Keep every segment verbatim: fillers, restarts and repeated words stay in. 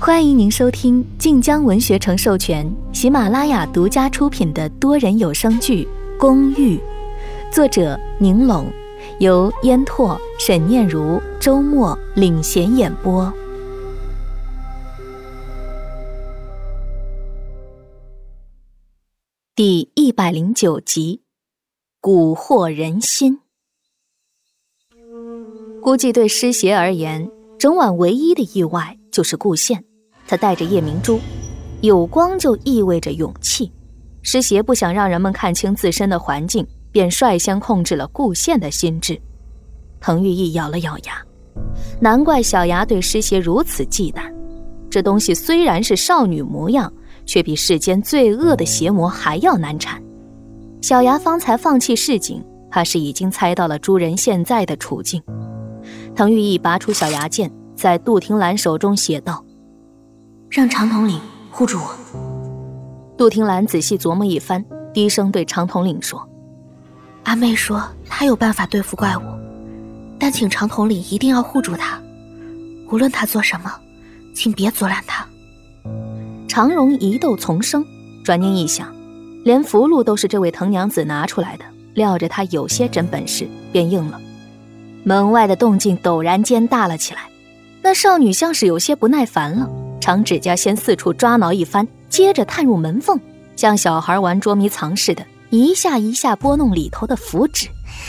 欢迎您收听晋江文学城授权、喜马拉雅独家出品的多人有声剧《公寓》，作者宁拢，由烟拓、沈念如、周末领衔演播。第一百零九集，蛊惑人心。估计对师协而言，整晚唯一的意外就是顾县。他带着夜明珠，有光就意味着勇气。师协不想让人们看清自身的环境，便率先控制了顾县的心智。滕玉义咬了咬牙，难怪小牙对师协如此忌惮。这东西虽然是少女模样，却比世间最恶的邪魔还要难缠。小牙方才放弃示警，怕是已经猜到了诸人现在的处境。滕玉义拔出小牙剑，在杜庭兰手中写道： 让长统领护住我。 杜庭兰仔细琢磨一番，低声对长统领说： 阿妹说她有办法对付怪物，但请长统领一定要护住她，无论她做什么，请别阻拦她。 长荣疑窦丛生，转念一想，连符箓都是这位滕娘子拿出来的，料着她有些真本事，便应了。门外的动静陡然间大了起来，那少女像是有些不耐烦了，长指甲先四处抓挠一番，接着探入门缝，像小孩玩捉迷藏似的，一下一下拨弄里头的符纸。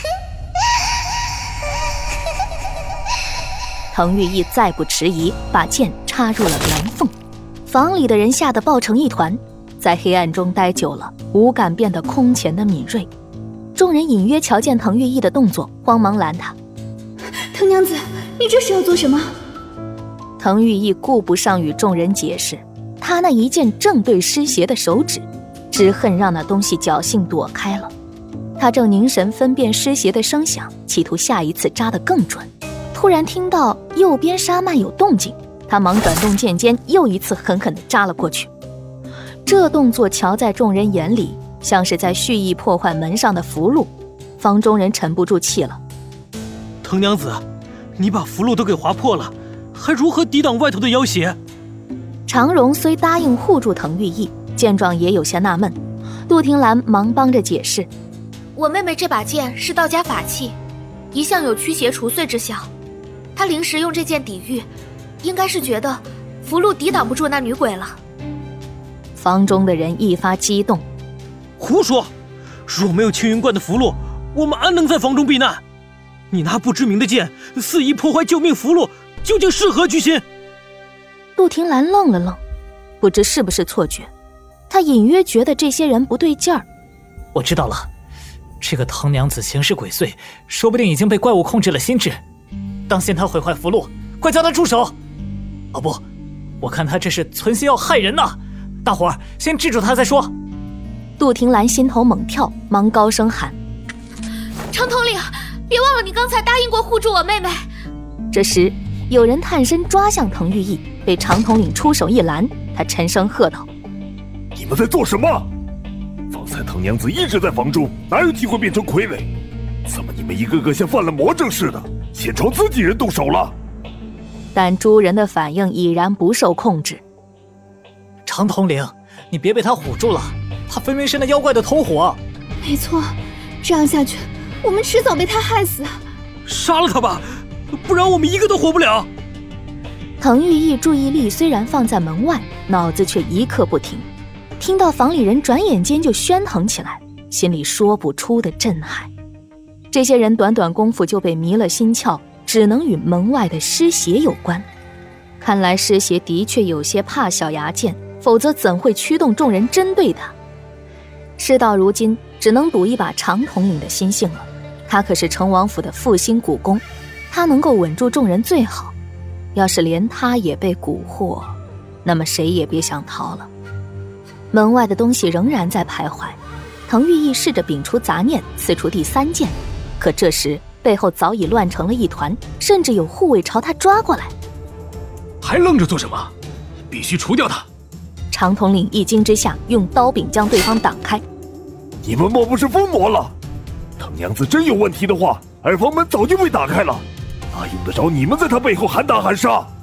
滕玉义再不迟疑，把剑插入了门缝。房里的人吓得抱成一团，在黑暗中待久了，五感变得空前的敏锐。众人隐约瞧见滕玉义的动作，慌忙拦他： 滕娘子，你这是要做什么？ 滕玉义顾不上与众人解释，他那一剑正对师协的手指，只恨让那东西侥幸躲开了。他正凝神分辨师协的声响，企图下一次扎得更准，突然听到右边沙幔有动静，他忙转动剑尖，又一次狠狠地扎了过去。这动作瞧在众人眼里，像是在蓄意破坏门上的符箓。房中人沉不住气了： 滕娘子，你把符箓都给划破了，还如何抵挡外头的妖邪？ 长荣虽答应护住滕玉义，见状也有些纳闷。杜庭兰忙帮着解释： 我妹妹这把剑是道家法器，一向有驱邪除祟之效，她临时用这剑抵御，应该是觉得符箓抵挡不住那女鬼了。 房中的人一发激动： 胡说！若没有青云观的符箓，我们安能在房中避难？你拿不知名的剑肆意破坏救命符箓，究竟是何居心？ 杜庭兰愣了愣，不知是不是错觉，他隐约觉得这些人不对劲儿。 我知道了，这个滕娘子行事鬼祟，说不定已经被怪物控制了心智。当心她毁坏符箓，快叫她住手！哦不，我看她这是存心要害人呢。大伙儿先制住她再说。 杜庭兰心头猛跳，忙高声喊： 长统领，别忘了你刚才答应过护住我妹妹。 这时有人探身抓向滕玉义，被长统领出手一拦，他沉声喝道： 你们在做什么？方才滕娘子一直在房中，哪有机会变成傀儡？怎么你们一个个像犯了魔怔似的，先朝自己人动手了？ 但诸人的反应已然不受控制。 长统领，你别被他唬住了，他分明是那妖怪的头伙。 没错，这样下去我们迟早被他害死。 杀了他吧，不然我们一个都活不了。 滕玉义注意力虽然放在门外，脑子却一刻不停，听到房里人转眼间就喧腾起来，心里说不出的震撼。这些人短短功夫就被迷了心窍，只能与门外的师协有关。看来师协的确有些怕小牙剑，否则怎会驱动众人针对他？事到如今，只能赌一把长统领的心性了。他可是成王府的复兴股肱，他能够稳住众人最好。要是连他也被蛊惑，那么谁也别想逃了。门外的东西仍然在徘徊，滕玉义试着摒除杂念，刺出第三剑，可这时背后早已乱成了一团，甚至有护卫朝他抓过来。 还愣着做什么？必须除掉他！ 长统领一惊之下，用刀柄将对方挡开。 你们莫不是疯魔了？滕娘子真有问题的话，二房门早就被打开了，哪用得着你们在他背后喊打喊杀？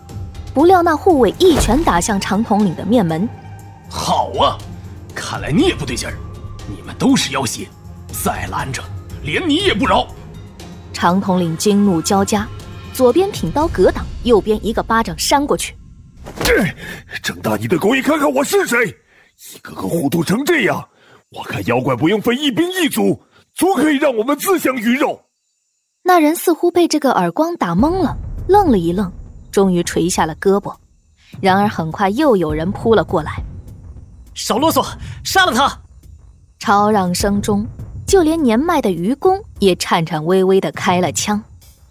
不料那护卫一拳打向长统领的面门。 好啊，看来你也不对劲儿，你们都是妖邪，再拦着，连你也不饶。 长统领惊怒交加，左边挺刀格挡，右边一个巴掌扇过去。 睁大你的狗眼看看我是谁！一个个糊涂成这样，我看妖怪不用费一兵一卒，足可以让我们自相鱼肉。 那人似乎被这个耳光打懵了，愣了一愣，终于垂下了胳膊。然而很快又有人扑了过来。 少啰嗦，杀了他！ 吵嚷声中，就连年迈的愚公也颤颤巍巍地开了枪。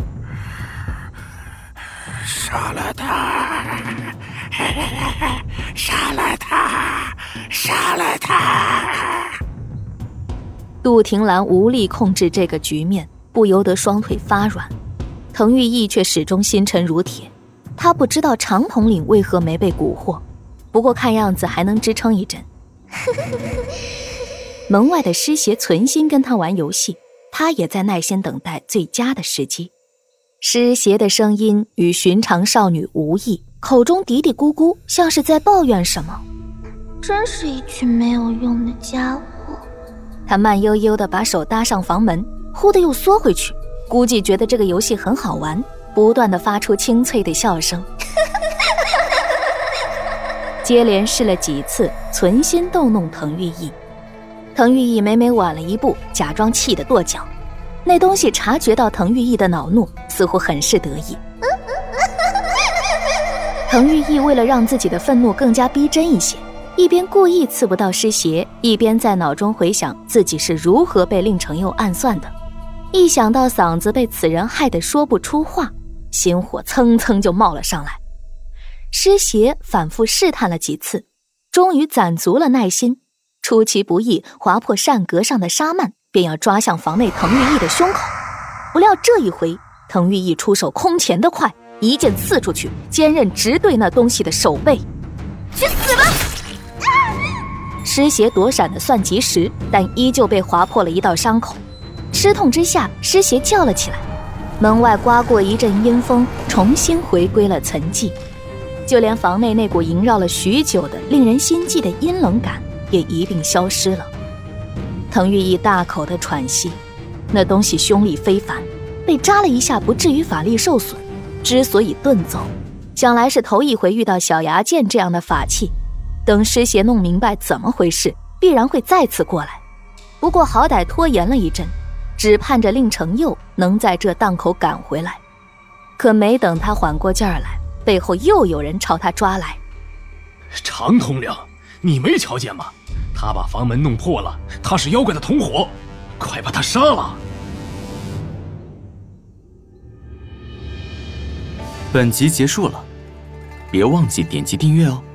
杀了他！杀了他！杀了他！ 杜婷兰无力控制这个局面，不由得双腿发软。滕玉义却始终心沉如铁，他不知道长统领为何没被蛊惑，不过看样子还能支撑一阵。门外的师爷存心跟他玩游戏，他也在耐心等待最佳的时机。师爷的声音与寻常少女无异，口中嘀嘀咕咕，像是在抱怨什么。 真是一群没有用的家伙。 他慢悠悠地把手搭上房门，忽地又缩回去，估计觉得这个游戏很好玩，不断地发出清脆的笑声。接连试了几次，存心逗弄滕玉义。滕玉义每每晚了一步，假装气得跺脚。那东西察觉到滕玉义的恼怒，似乎很是得意。滕玉义为了让自己的愤怒更加逼真一些，一边故意刺不到师爷，一边在脑中回想自己是如何被令程佑暗算的。一想到嗓子被此人害得说不出话，心火蹭蹭就冒了上来。师爷反复试探了几次，终于攒足了耐心，出其不意划破扇格上的纱幔，便要抓向房内滕玉义的胸口。不料这一回，滕玉义出手空前的快，一剑刺出去，尖刃直对那东西的手背。去死吧！师爷躲闪的算及时，但依旧被划破了一道伤口。吃痛之下，师爷叫了起来。门外刮过一阵阴风，重新回归了沉寂。就连房内那股萦绕了许久的令人心悸的阴冷感也一并消失了。滕玉义大口的喘息，那东西凶力非凡，被扎了一下不至于法力受损，之所以遁走，想来是头一回遇到小牙剑这样的法器。等师爷弄明白怎么回事，必然会再次过来。不过好歹拖延了一阵，只盼着令程佑能在这档口赶回来。可没等他缓过劲儿来，背后又有人朝他抓来。 长统领，你没瞧见吗？他把房门弄破了，他是妖怪的同伙，快把他杀了！ 本集结束了，别忘记点击订阅哦。